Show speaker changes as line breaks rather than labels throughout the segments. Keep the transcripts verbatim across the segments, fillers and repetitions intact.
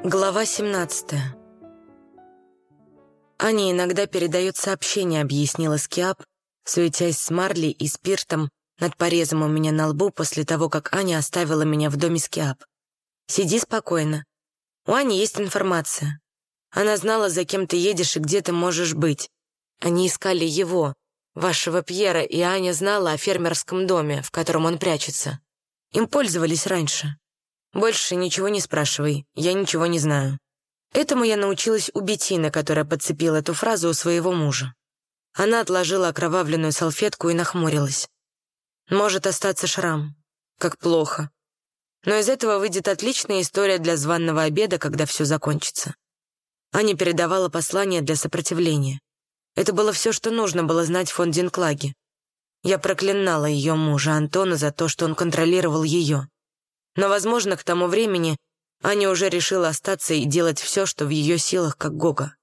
Глава семнадцатая. Аня иногда передает сообщение, объяснила Скиап, суетясь с марлей и спиртом над порезом у меня на лбу после того, как Аня оставила меня в доме Скиап. Сиди спокойно. У Ани есть информация. Она знала, за кем ты едешь и где ты можешь быть. Они искали его, вашего Пьера, и Аня знала о фермерском доме, в котором он прячется. Им пользовались раньше. Больше ничего не спрашивай, я ничего не знаю. Этому я научилась у Беттины, которая подцепила эту фразу у своего мужа. Она отложила окровавленную салфетку и нахмурилась. Может остаться шрам. Как плохо. Но из этого выйдет отличная история для званого обеда, когда все закончится. Аня передавала послание для сопротивления. Это было все, что нужно было знать фон Динклаге. Я проклинала ее мужа Антона за то, что он контролировал ее. Но, возможно, к тому времени Аня уже решила остаться и делать все, что в ее силах, как Гога.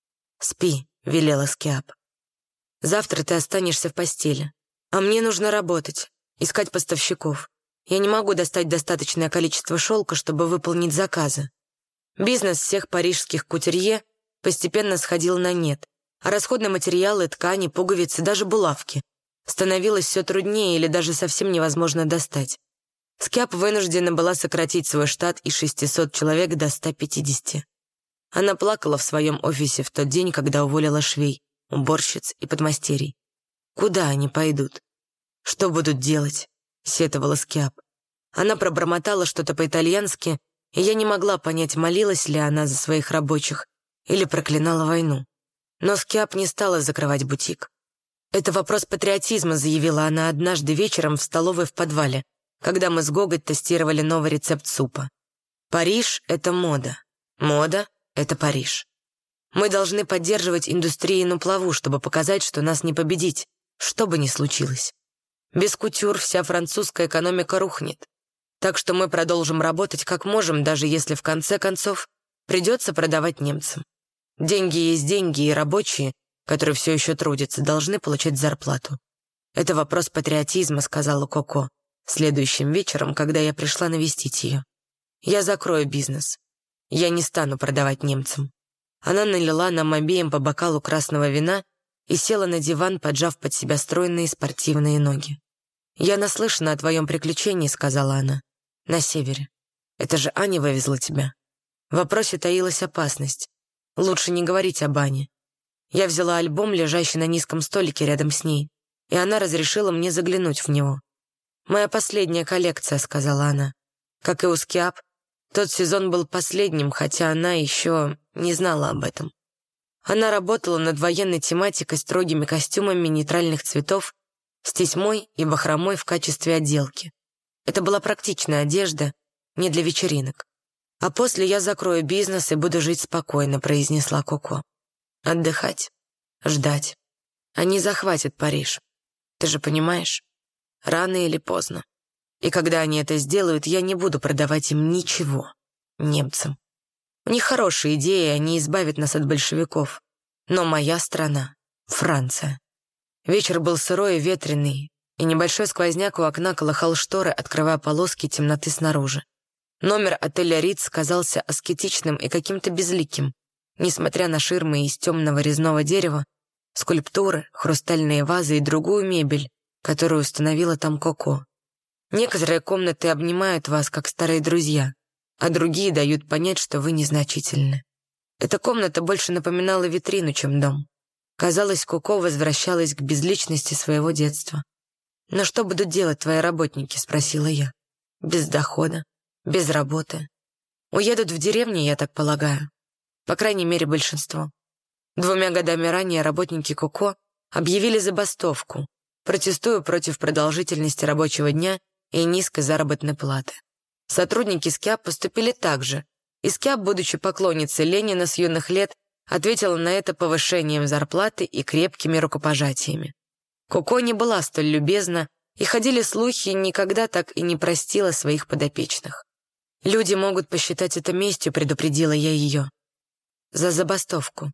«Спи», — велела Скиап. «Завтра ты останешься в постели. А мне нужно работать, искать поставщиков. Я не могу достать достаточное количество шелка, чтобы выполнить заказы. Бизнес всех парижских кутюрье постепенно сходил на нет, а расходные материалы, ткани, пуговицы, даже булавки становилось все труднее или даже совсем невозможно достать. Скиап вынуждена была сократить свой штат из шестисот человек до ста пятидесяти. Она плакала в своем офисе в тот день, когда уволила швей, уборщиц и подмастерий. Куда они пойдут? Что будут делать? Сетовала Скиап. Она пробормотала что-то по-итальянски, и я не могла понять, молилась ли она за своих рабочих или проклинала войну. Но Скиап не стала закрывать бутик. «Это вопрос патриотизма», — заявила она однажды вечером в столовой в подвале, когда мы с Гогой тестировали новый рецепт супа. Париж — это мода. Мода — это Париж. Мы должны поддерживать индустрию на плаву, чтобы показать, что нас не победить, что бы ни случилось. Без кутюр вся французская экономика рухнет. Так что мы продолжим работать как можем, даже если в конце концов придется продавать немцам. Деньги есть деньги, и рабочие, которые все еще трудятся, должны получать зарплату. «Это вопрос патриотизма», — сказала Коко следующим вечером, когда я пришла навестить ее. «Я закрою бизнес. Я не стану продавать немцам». Она налила нам обеим по бокалу красного вина и села на диван, поджав под себя стройные спортивные ноги. «Я наслышана о твоем приключении», — сказала она. «На севере. Это же Аня вывезла тебя». В вопросе таилась опасность. Лучше не говорить об Ане. Я взяла альбом, лежащий на низком столике рядом с ней, и она разрешила мне заглянуть в него. «Моя последняя коллекция», — сказала она. Как и у Скиап, тот сезон был последним, хотя она еще не знала об этом. Она работала над военной тематикой строгими костюмами нейтральных цветов с тесьмой и бахромой в качестве отделки. Это была практичная одежда, не для вечеринок. «А после я закрою бизнес и буду жить спокойно», — произнесла Коко. «Отдыхать, ждать. Они захватят Париж. Ты же понимаешь? Рано или поздно. И когда они это сделают, я не буду продавать им ничего. Немцам. У них хорошие идеи, они избавят нас от большевиков. Но моя страна — Франция». Вечер был сырой и ветреный, и небольшой сквозняк у окна колыхал шторы, открывая полоски темноты снаружи. Номер отеля «Риц» казался аскетичным и каким-то безликим, несмотря на ширмы из темного резного дерева, скульптуры, хрустальные вазы и другую мебель, которую установила там Коко. Некоторые комнаты обнимают вас, как старые друзья, а другие дают понять, что вы незначительны. Эта комната больше напоминала витрину, чем дом. Казалось, Коко возвращалась к безличности своего детства. «Но что будут делать твои работники?» — спросила я. «Без дохода, без работы. Уедут в деревню, я так полагаю. По крайней мере, большинство». Двумя годами ранее работники Коко объявили забастовку, протестуя против продолжительности рабочего дня и низкой заработной платы. Сотрудники Скиап поступили так же, и Скиап, будучи поклонницей Ленина с юных лет, ответила на это повышением зарплаты и крепкими рукопожатиями. Коко не была столь любезна, и ходили слухи, никогда так и не простила своих подопечных. «Люди могут посчитать это местью», — предупредила я ее. «За забастовку.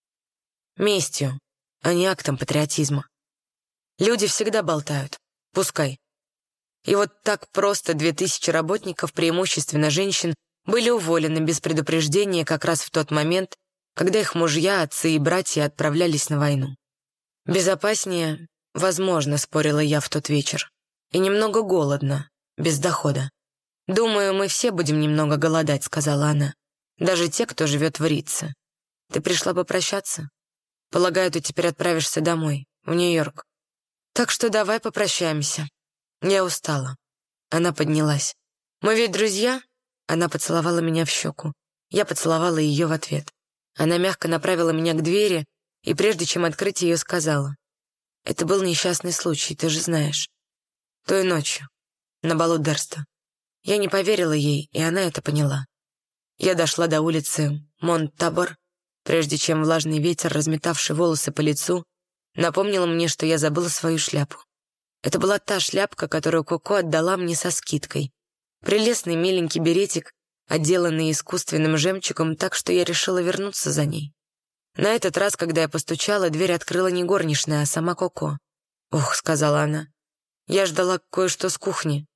Местью, а не актом патриотизма. Люди всегда болтают. Пускай. И вот так просто две тысячи работников, преимущественно женщин, были уволены без предупреждения как раз в тот момент, когда их мужья, отцы и братья отправлялись на войну. Безопаснее, возможно, спорила я в тот вечер. И немного голодно, без дохода. «Думаю, мы все будем немного голодать», — сказала она. «Даже те, кто живет в Ритце. Ты пришла попрощаться? Полагаю, ты теперь отправишься домой, в Нью-Йорк. Так что давай попрощаемся. Я устала». Она поднялась. «Мы ведь друзья?» Она поцеловала меня в щеку. Я поцеловала ее в ответ. Она мягко направила меня к двери, и прежде чем открыть ее, сказала: «Это был несчастный случай, ты же знаешь. Той ночью, на балу Дерста». Я не поверила ей, и она это поняла. Я дошла до улицы Монт-Табор, прежде чем влажный ветер, разметавший волосы по лицу, напомнил мне, что я забыла свою шляпу. Это была та шляпка, которую Коко отдала мне со скидкой. Прелестный миленький беретик, отделанный искусственным жемчугом, так что я решила вернуться за ней. На этот раз, когда я постучала, дверь открыла не горничная, а сама Коко. «Ох», — сказала она, — «я ждала кое-что с кухни.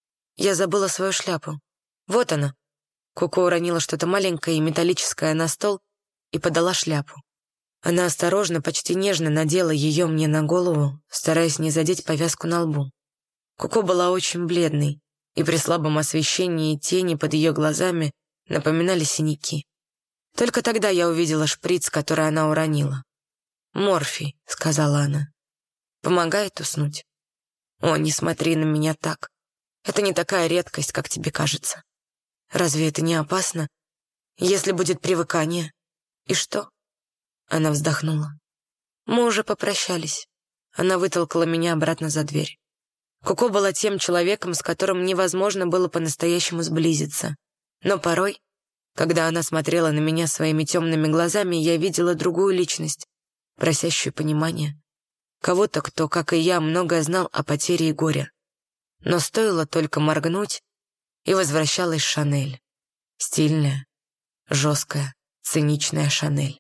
Я забыла свою шляпу. Вот она». Коко уронила что-то маленькое и металлическое на стол и подала шляпу. Она осторожно, почти нежно надела ее мне на голову, стараясь не задеть повязку на лбу. Коко была очень бледной, и при слабом освещении тени под ее глазами напоминали синяки. Только тогда я увидела шприц, который она уронила. «Морфий», — сказала она. «Помогает уснуть». «О, не смотри на меня так. Это не такая редкость, как тебе кажется. Разве это не опасно? Если будет привыкание. И что?» Она вздохнула. «Мы уже попрощались». Она вытолкала меня обратно за дверь. Коко была тем человеком, с которым невозможно было по-настоящему сблизиться. Но порой, когда она смотрела на меня своими темными глазами, я видела другую личность, просящую понимания. Кого-то, кто, как и я, многое знал о потере и горе. Но стоило только моргнуть, и возвращалась Шанель. Стильная, жесткая, циничная Шанель.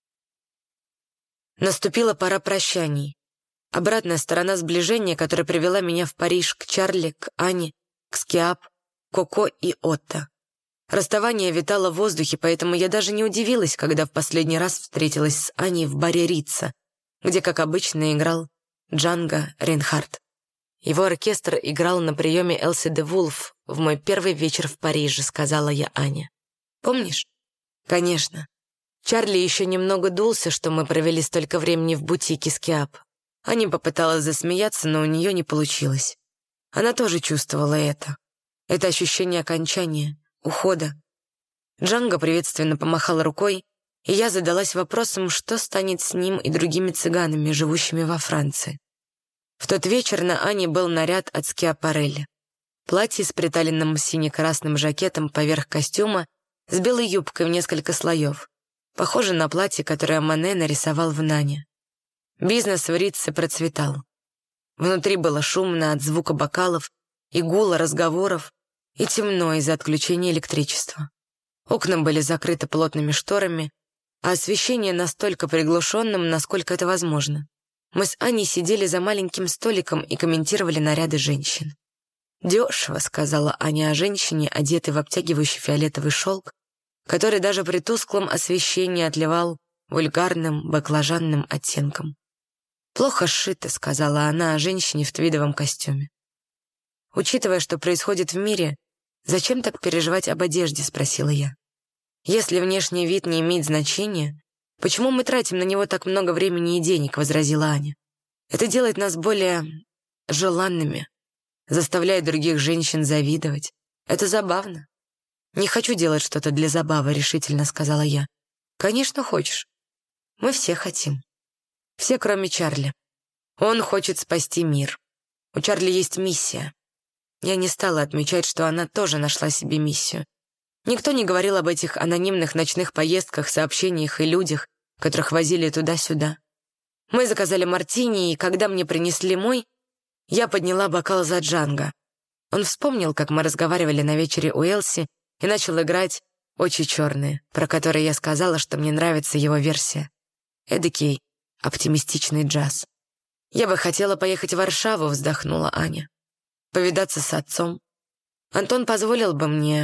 Наступила пора прощаний. Обратная сторона сближения, которая привела меня в Париж к Чарли, к Ане, к Скиап, Коко и Отто. Расставание витало в воздухе, поэтому я даже не удивилась, когда в последний раз встретилась с Аней в баре Рица, где, как обычно, играл Джанго Рейнхард. Его оркестр играл на приеме Элси де Вулф в мой первый вечер в Париже, сказала я Ане. «Помнишь?» «Конечно. Чарли еще немного дулся, что мы провели столько времени в бутике Скиап. Аня попыталась засмеяться, но у нее не получилось. Она тоже чувствовала это. Это ощущение окончания, ухода. Джанго приветственно помахал рукой, и я задалась вопросом, что станет с ним и другими цыганами, живущими во Франции. В тот вечер на Ане был наряд от Скиапарелли. Платье с приталенным сине-красным жакетом поверх костюма с белой юбкой в несколько слоев. Похоже на платье, которое Мане нарисовал в Нане. Бизнес в Ритце процветал. Внутри было шумно от звука бокалов и гула разговоров, и темно из-за отключения электричества. Окна были закрыты плотными шторами, а освещение настолько приглушенным, насколько это возможно. Мы с Аней сидели за маленьким столиком и комментировали наряды женщин. «Дешево», — сказала Аня о женщине, одетой в обтягивающий фиолетовый шелк, который даже при тусклом освещении отливал вульгарным баклажанным оттенком. «Плохо сшито», — сказала она о женщине в твидовом костюме. «Учитывая, что происходит в мире, зачем так переживать об одежде?» — спросила я. «Если внешний вид не имеет значения, почему мы тратим на него так много времени и денег?» — возразила Аня. «Это делает нас более желанными, заставляет других женщин завидовать. Это забавно». «Не хочу делать что-то для забавы», — решительно сказала я. «Конечно, хочешь. Мы все хотим. Все, кроме Чарли. Он хочет спасти мир. У Чарли есть миссия». Я не стала отмечать, что она тоже нашла себе миссию. Никто не говорил об этих анонимных ночных поездках, сообщениях и людях, которых возили туда-сюда. Мы заказали мартини, и когда мне принесли мой, я подняла бокал за Джанго. Он вспомнил, как мы разговаривали на вечере у Элси, и начал играть «Очи черные», про который я сказала, что мне нравится его версия. Эдакий оптимистичный джаз. «Я бы хотела поехать в Варшаву», — вздохнула Аня. «Повидаться с отцом. Антон позволил бы мне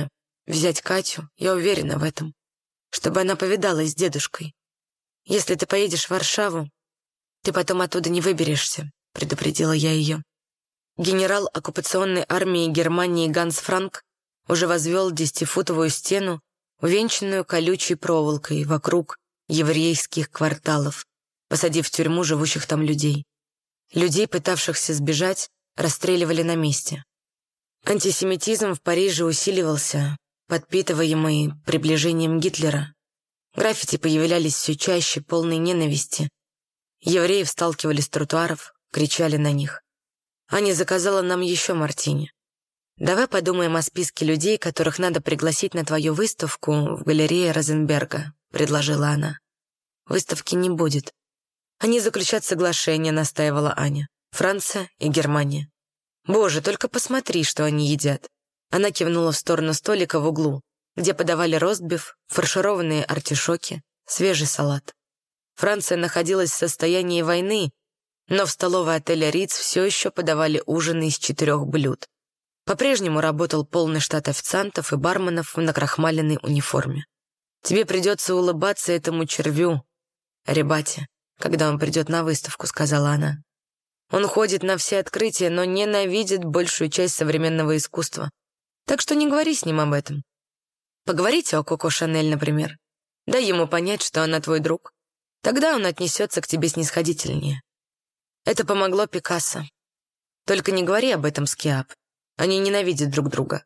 взять Катю, я уверена в этом, чтобы она повидалась с дедушкой. Если ты поедешь в Варшаву, ты потом оттуда не выберешься, предупредила я ее. Генерал оккупационной армии Германии Ганс Франк уже возвел десятифутовую стену, увенчанную колючей проволокой вокруг еврейских кварталов, посадив в тюрьму живущих там людей. Людей, пытавшихся сбежать, расстреливали на месте. Антисемитизм в Париже усиливался, подпитываемый приближением Гитлера. Граффити появлялись все чаще, полные ненависти. Евреев сталкивали с тротуаров, кричали на них. Аня заказала нам еще мартини. «Давай подумаем о списке людей, которых надо пригласить на твою выставку в галерее Розенберга», — предложила она. «Выставки не будет. Они заключат соглашение», — настаивала Аня. «Франция и Германия». «Боже, только посмотри, что они едят». Она кивнула в сторону столика в углу, где подавали ростбиф, фаршированные артишоки, свежий салат. Франция находилась в состоянии войны, но в столовой отеля «Риц» все еще подавали ужины из четырех блюд. По-прежнему работал полный штат официантов и барменов в накрахмаленной униформе. «Тебе придется улыбаться этому червю, Ребате, когда он придет на выставку», — сказала она. «Он ходит на все открытия, но ненавидит большую часть современного искусства. Так что не говори с ним об этом. Поговорите о Коко Шанель, например. Дай ему понять, что она твой друг. Тогда он отнесется к тебе снисходительнее. Это помогло Пикассо. Только не говори об этом с Киап. Они ненавидят друг друга».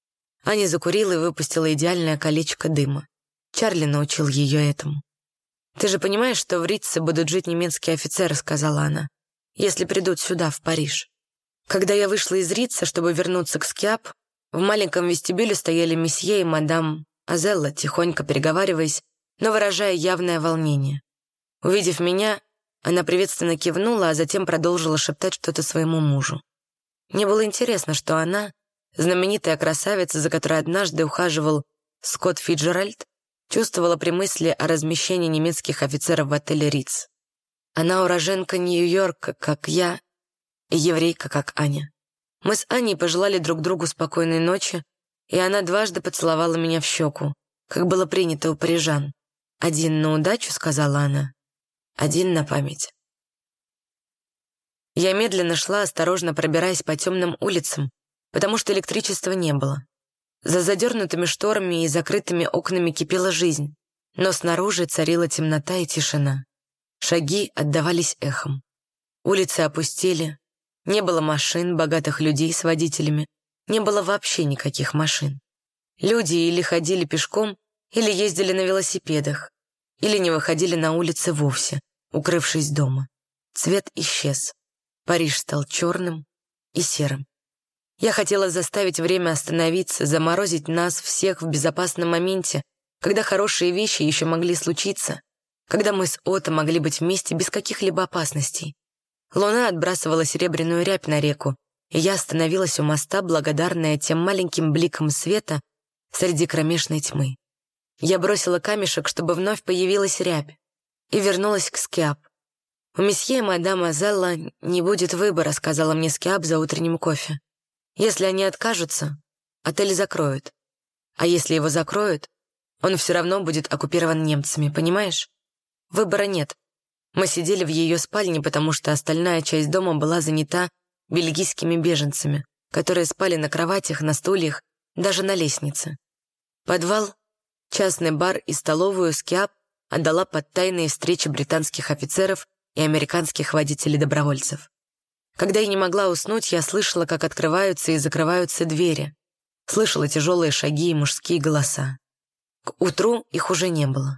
Аня закурила и выпустила идеальное колечко дыма. Чарли научил ее этому. «Ты же понимаешь, что в Ритце будут жить немецкие офицеры», — сказала она, «если придут сюда, в Париж». Когда я вышла из Рица, чтобы вернуться к Скиап, в маленьком вестибюле стояли месье и мадам Азелла, тихонько переговариваясь, но выражая явное волнение. Увидев меня, она приветственно кивнула, а затем продолжила шептать что-то своему мужу. Мне было интересно, что она, знаменитая красавица, за которой однажды ухаживал Скотт Фиджеральд, чувствовала при мысли о размещении немецких офицеров в отеле «Риц». Она уроженка Нью-Йорка, как я, и еврейка, как Аня. Мы с Аней пожелали друг другу спокойной ночи, и она дважды поцеловала меня в щеку, как было принято у парижан. «Один на удачу», — сказала она, — «один на память». Я медленно шла, осторожно пробираясь по темным улицам, потому что электричества не было. За задернутыми шторами и закрытыми окнами кипела жизнь, но снаружи царила темнота и тишина. Шаги отдавались эхом. Улицы опустели, не было машин, богатых людей с водителями, не было вообще никаких машин. Люди или ходили пешком, или ездили на велосипедах, или не выходили на улицы вовсе, укрывшись дома. Цвет исчез. Париж стал черным и серым. Я хотела заставить время остановиться, заморозить нас всех в безопасном моменте, когда хорошие вещи еще могли случиться, когда мы с Отто могли быть вместе без каких-либо опасностей. Луна отбрасывала серебряную рябь на реку, и я остановилась у моста, благодарная тем маленьким бликам света среди кромешной тьмы. Я бросила камешек, чтобы вновь появилась рябь, и вернулась к Скиап. «У месье и мадам Азелла не будет выбора», — сказала мне Скиап за утренним кофе. «Если они откажутся, отель закроют. А если его закроют, он все равно будет оккупирован немцами, понимаешь? Выбора нет». Мы сидели в ее спальне, потому что остальная часть дома была занята бельгийскими беженцами, которые спали на кроватях, на стульях, даже на лестнице. Подвал, частный бар и столовую Скиап отдала под тайные встречи британских офицеров и американских водителей-добровольцев. Когда я не могла уснуть, я слышала, как открываются и закрываются двери, слышала тяжелые шаги и мужские голоса. К утру их уже не было.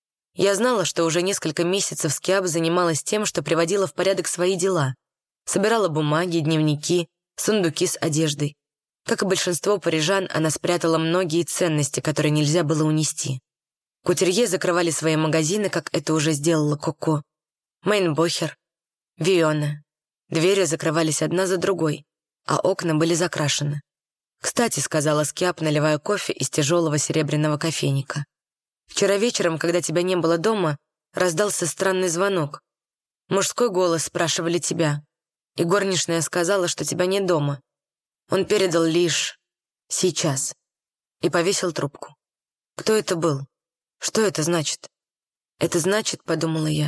Я знала, что уже несколько месяцев Скиап занималась тем, что приводила в порядок свои дела, собирала бумаги, дневники, сундуки с одеждой. Как и большинство парижан, она спрятала многие ценности, которые нельзя было унести. Кутюрье закрывали свои магазины, как это уже сделала Коко, Мейнбохер, Виона. Двери закрывались одна за другой, а окна были закрашены. «Кстати», — сказала Скиап, наливая кофе из тяжелого серебряного кофейника, «вчера вечером, когда тебя не было дома, раздался странный звонок. Мужской голос, спрашивали тебя, и горничная сказала, что тебя нет дома. Он передал лишь сейчас. и повесил трубку. Кто это был? Что это значит? Это значит, подумала я,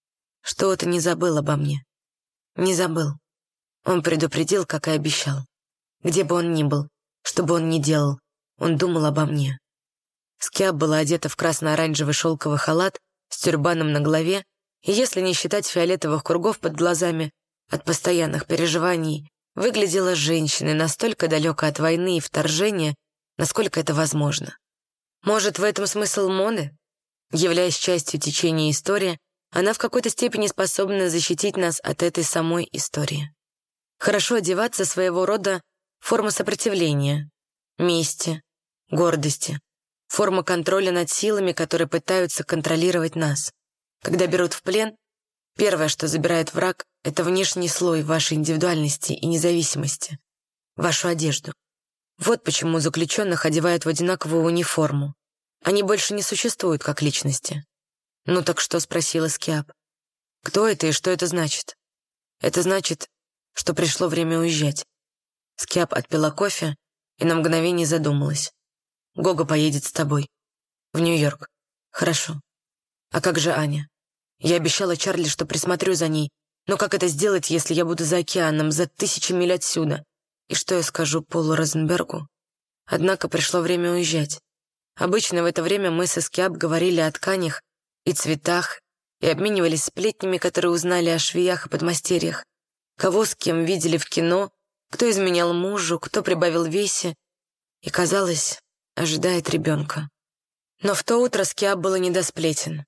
что Отто не забыл обо мне. Не забыл. Он предупредил, как и обещал. Где бы он ни был, что бы он ни делал, он думал обо мне. Скиап была одета в красно-оранжевый шелковый халат с тюрбаном на голове, и если не считать фиолетовых кругов под глазами от постоянных переживаний, выглядела женщиной настолько далекой от войны и вторжения, насколько это возможно. Может, в этом смысл моды? Являясь частью течения истории, она в какой-то степени способна защитить нас от этой самой истории. Хорошо одеваться — своего рода форма сопротивления, мести, гордости, форма контроля над силами, которые пытаются контролировать нас. Когда берут в плен, первое, что забирает враг, это внешний слой вашей индивидуальности и независимости, вашу одежду. Вот почему заключенных одевают в одинаковую униформу. Они больше не существуют как личности. «Ну так что?» — спросила Скиап. «Кто это и что это значит?» «Это значит, что пришло время уезжать». Скиап отпила кофе и на мгновение задумалась. «Гога поедет с тобой. В Нью-Йорк. Хорошо. А как же Аня? Я обещала Чарли, что присмотрю за ней. Но как это сделать, если я буду за океаном, за тысячи миль отсюда? И что я скажу Полу Розенбергу?» Однако пришло время уезжать. Обычно в это время мы со Скиап говорили о тканях и цветах и обменивались сплетнями, которые узнали о швеях и подмастерьях. Кого с кем видели в кино, кто изменял мужу, кто прибавил весе. И, казалось, ожидает ребенка. Но в то утро Скиап было не до сплетен.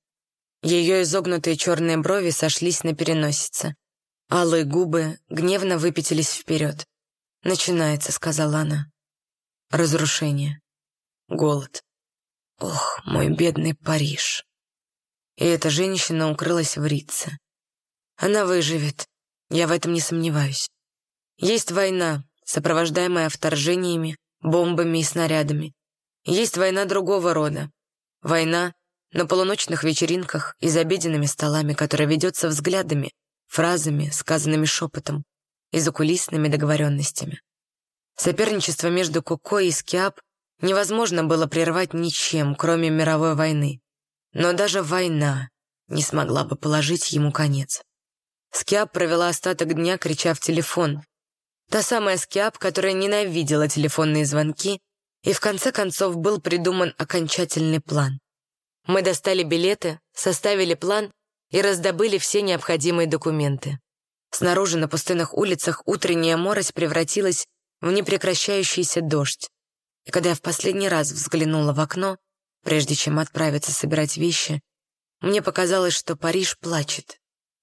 Ее изогнутые черные брови сошлись на переносице. Алые губы гневно выпятились вперед. «Начинается», — сказала она. «Разрушение. Голод. Ох, мой бедный Париж». И эта женщина укрылась в Ритце. Она выживет, я в этом не сомневаюсь. Есть война, сопровождаемая вторжениями, бомбами и снарядами. Есть война другого рода. Война на полуночных вечеринках и за обеденными столами, которая ведется взглядами, фразами, сказанными шепотом и закулисными договоренностями. Соперничество между Коко и Скиап невозможно было прервать ничем, кроме мировой войны. Но даже война не смогла бы положить ему конец. Скиап провела остаток дня, крича в телефон. Та самая Скиап, которая ненавидела телефонные звонки, и в конце концов был придуман окончательный план. Мы достали билеты, составили план и раздобыли все необходимые документы. Снаружи на пустынных улицах утренняя морось превратилась в непрекращающийся дождь. И когда я в последний раз взглянула в окно, прежде чем отправиться собирать вещи, мне показалось, что Париж плачет.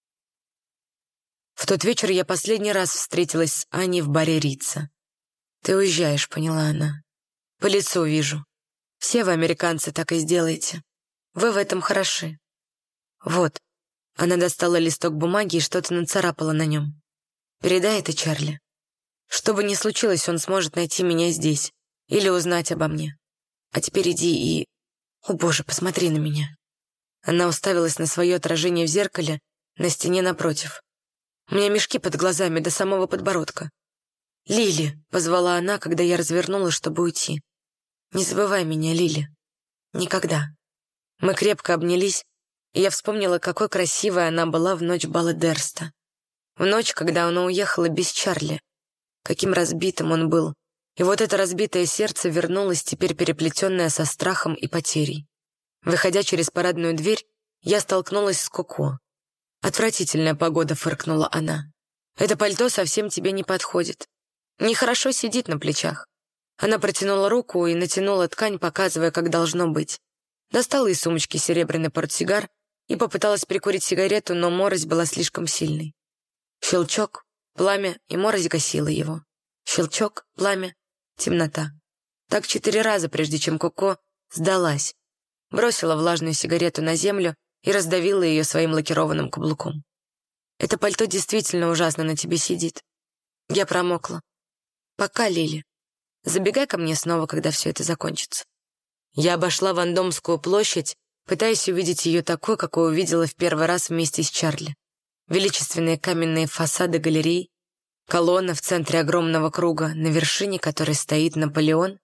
В тот вечер я последний раз встретилась с Аней в баре Рица. «Ты уезжаешь», — поняла она. «По лицу вижу. Все вы, американцы, так и сделаете. Вы в этом хороши. Вот». Она достала листок бумаги и что-то нацарапала на нем. «Передай это Чарли. Что бы ни случилось, он сможет найти меня здесь или узнать обо мне. А теперь иди и... О, Боже, посмотри на меня». Она уставилась на свое отражение в зеркале на стене напротив. У меня мешки под глазами до самого подбородка. «Лили», — позвала она, когда я развернулась, чтобы уйти. «Не забывай меня, Лили. Никогда». Мы крепко обнялись, и я вспомнила, какой красивой она была в ночь бала Дерста. В ночь, когда она уехала без Чарли. Каким разбитым он был. И вот это разбитое сердце вернулось, теперь переплетенное со страхом и потерей. Выходя через парадную дверь, я столкнулась с Коко. «Отвратительная погода», — фыркнула она. «Это пальто совсем тебе не подходит. Нехорошо сидит на плечах». Она протянула руку и натянула ткань, показывая, как должно быть. Достала из сумочки серебряный портсигар и попыталась прикурить сигарету, но морось была слишком сильной. Щелчок, пламя, и морось гасила его. Щелчок, пламя, темнота. Так четыре раза, прежде чем Коко сдалась. Бросила влажную сигарету на землю и раздавила ее своим лакированным каблуком. «Это пальто действительно ужасно на тебе сидит. Я промокла. Пока, Лили. Забегай ко мне снова, когда все это закончится». Я обошла Вандомскую площадь, пытаясь увидеть ее такой, какой увидела в первый раз вместе с Чарли. Величественные каменные фасады галерей, колонна в центре огромного круга, на вершине которой стоит Наполеон,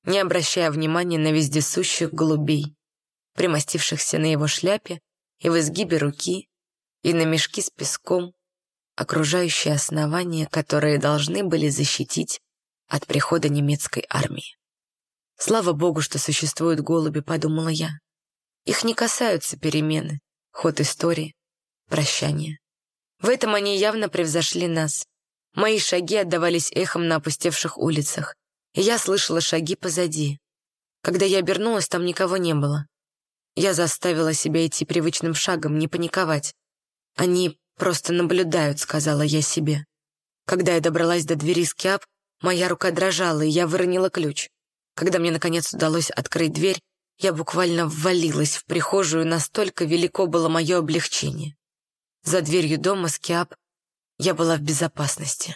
не обращая внимания на вездесущих голубей, примостившихся на его шляпе и в изгибе руки, и на мешки с песком, окружающие основания, которые должны были защитить от прихода немецкой армии. Слава богу, что существуют голуби, подумала я. Их не касаются перемены, ход истории, прощания. В этом они явно превзошли нас. Мои шаги отдавались эхом на опустевших улицах, и я слышала шаги позади. Когда я обернулась, там никого не было. Я заставила себя идти привычным шагом, не паниковать. «Они просто наблюдают», — сказала я себе. Когда я добралась до двери Скиап, моя рука дрожала, и я выронила ключ. Когда мне, наконец, удалось открыть дверь, я буквально ввалилась в прихожую, настолько велико было мое облегчение. За дверью дома Скиап я была в безопасности.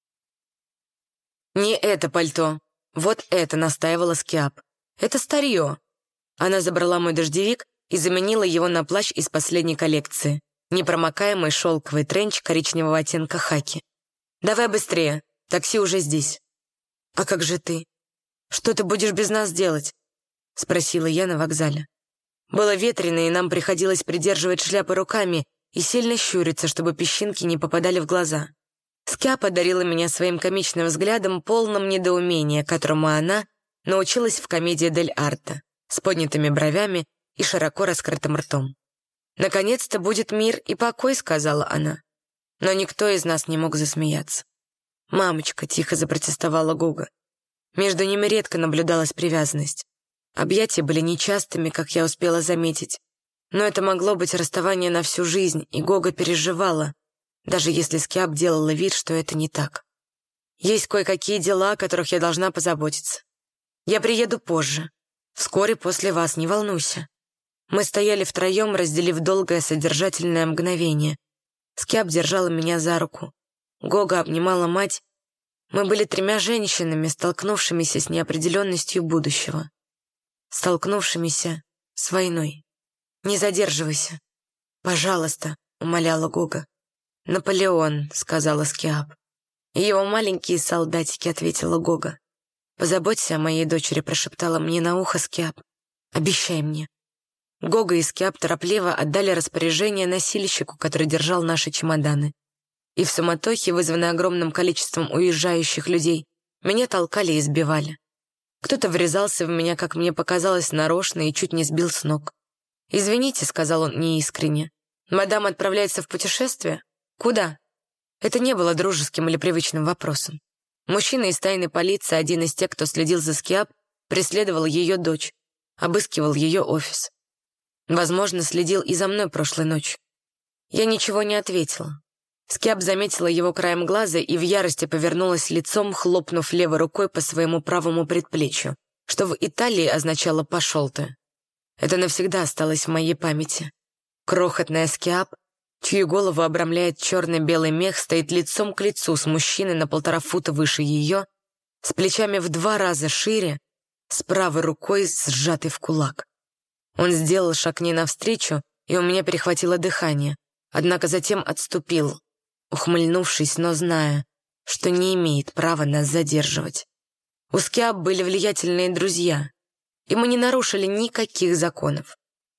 «Не это пальто, вот это», — настаивала Скиап. «Это старье». Она забрала мой дождевик и заменила его на плащ из последней коллекции. Непромокаемый шелковый тренч коричневого оттенка хаки. «Давай быстрее, такси уже здесь». «А как же ты? Что ты будешь без нас делать?» — спросила я на вокзале. Было ветрено, и нам приходилось придерживать шляпы руками и сильно щуриться, чтобы песчинки не попадали в глаза. Скиап одарила меня своим комичным взглядом, полным недоумения, которому она научилась в комедии Дель Арте, с поднятыми бровями и широко раскрытым ртом. «Наконец-то будет мир и покой», — сказала она. Но никто из нас не мог засмеяться. «Мамочка», — тихо запротестовала Гога. Между ними редко наблюдалась привязанность. Объятия были нечастыми, как я успела заметить. Но это могло быть расставание на всю жизнь, и Гога переживала, даже если Скиап делала вид, что это не так. «Есть кое-какие дела, о которых я должна позаботиться. Я приеду позже. Вскоре после вас, не волнуйся». Мы стояли втроем, разделив долгое содержательное мгновение. Скиап держала меня за руку. Гога обнимала мать. Мы были тремя женщинами, столкнувшимися с неопределенностью будущего. Столкнувшимися с войной. «Не задерживайся. Пожалуйста», — умоляла Гога. «Наполеон», — сказала Скиап. «Его маленькие солдатики», — ответила Гога. «Позаботься о моей дочери», — прошептала мне на ухо Скиап. «Обещай мне». Гога и Скиап торопливо отдали распоряжение носильщику, который держал наши чемоданы. И в суматохе, вызванной огромным количеством уезжающих людей, меня толкали и избивали. Кто-то врезался в меня, как мне показалось, нарочно и чуть не сбил с ног. «Извините», — сказал он неискренне. «Мадам отправляется в путешествие? Куда?» Это не было дружеским или привычным вопросом. Мужчина из тайной полиции, один из тех, кто следил за Скиап, преследовал ее дочь, обыскивал ее офис. Возможно, следил и за мной прошлой ночью. Я ничего не ответила. Скиап заметила его краем глаза и в ярости повернулась лицом, хлопнув левой рукой по своему правому предплечью, что в Италии означало «пошел ты». Это навсегда осталось в моей памяти. Крохотная Скиап, чью голову обрамляет черно-белый мех, стоит лицом к лицу с мужчиной на полтора фута выше ее, с плечами в два раза шире, с правой рукой сжатой в кулак. Он сделал шаг к ней навстречу, и у меня перехватило дыхание, однако затем отступил, ухмыльнувшись, но зная, что не имеет права нас задерживать. У Скиап были влиятельные друзья, и мы не нарушили никаких законов.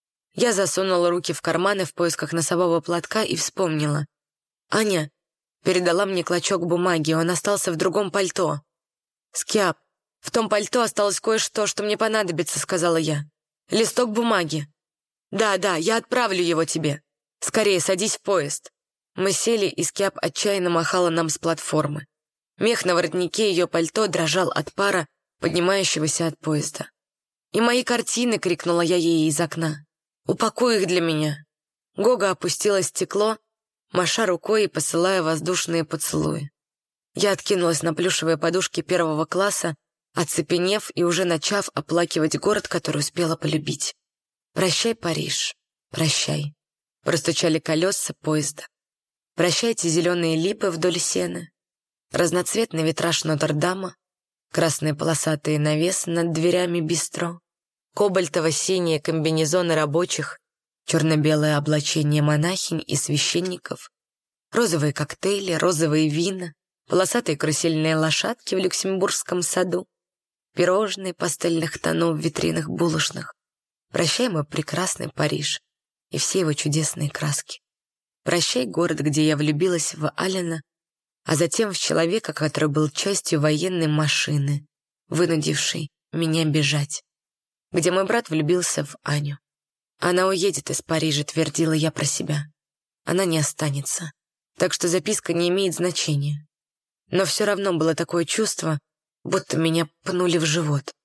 Я засунула руки в карманы в поисках носового платка и вспомнила. Аня передала мне клочок бумаги, он остался в другом пальто. «Скиап, в том пальто осталось кое-что, что мне понадобится», — сказала я. «Листок бумаги». «Да, да, я отправлю его тебе. Скорее садись в поезд». Мы сели, и Скиап отчаянно махала нам с платформы. Мех на воротнике ее пальто дрожал от пара, поднимающегося от поезда. «И мои картины!» — крикнула я ей из окна. «Упакуй их для меня». Гога опустила стекло, маша рукой и посылая воздушные поцелуи. Я откинулась на плюшевые подушки первого класса, оцепенев и уже начав оплакивать город, который успела полюбить. «Прощай, Париж, прощай», — простучали колеса поезда. «Прощайте зеленые липы вдоль сены, разноцветный витраж Нотр-Дама, красные полосатые навесы над дверями бистро, кобальтово-синие комбинезоны рабочих, черно-белое облачение монахинь и священников, розовые коктейли, розовые вина, полосатые карусельные лошадки в Люксембургском саду. пирожные пастельных тонов в витринах булочных. Прощай, мой прекрасный Париж и все его чудесные краски. Прощай, город, где я влюбилась в Алена, а затем в человека, который был частью военной машины, вынудившей меня бежать. Где мой брат влюбился в Аню. Она уедет из Парижа, твердила я про себя. Она не останется. Так что записка не имеет значения. Но все равно было такое чувство, будто меня пнули в живот.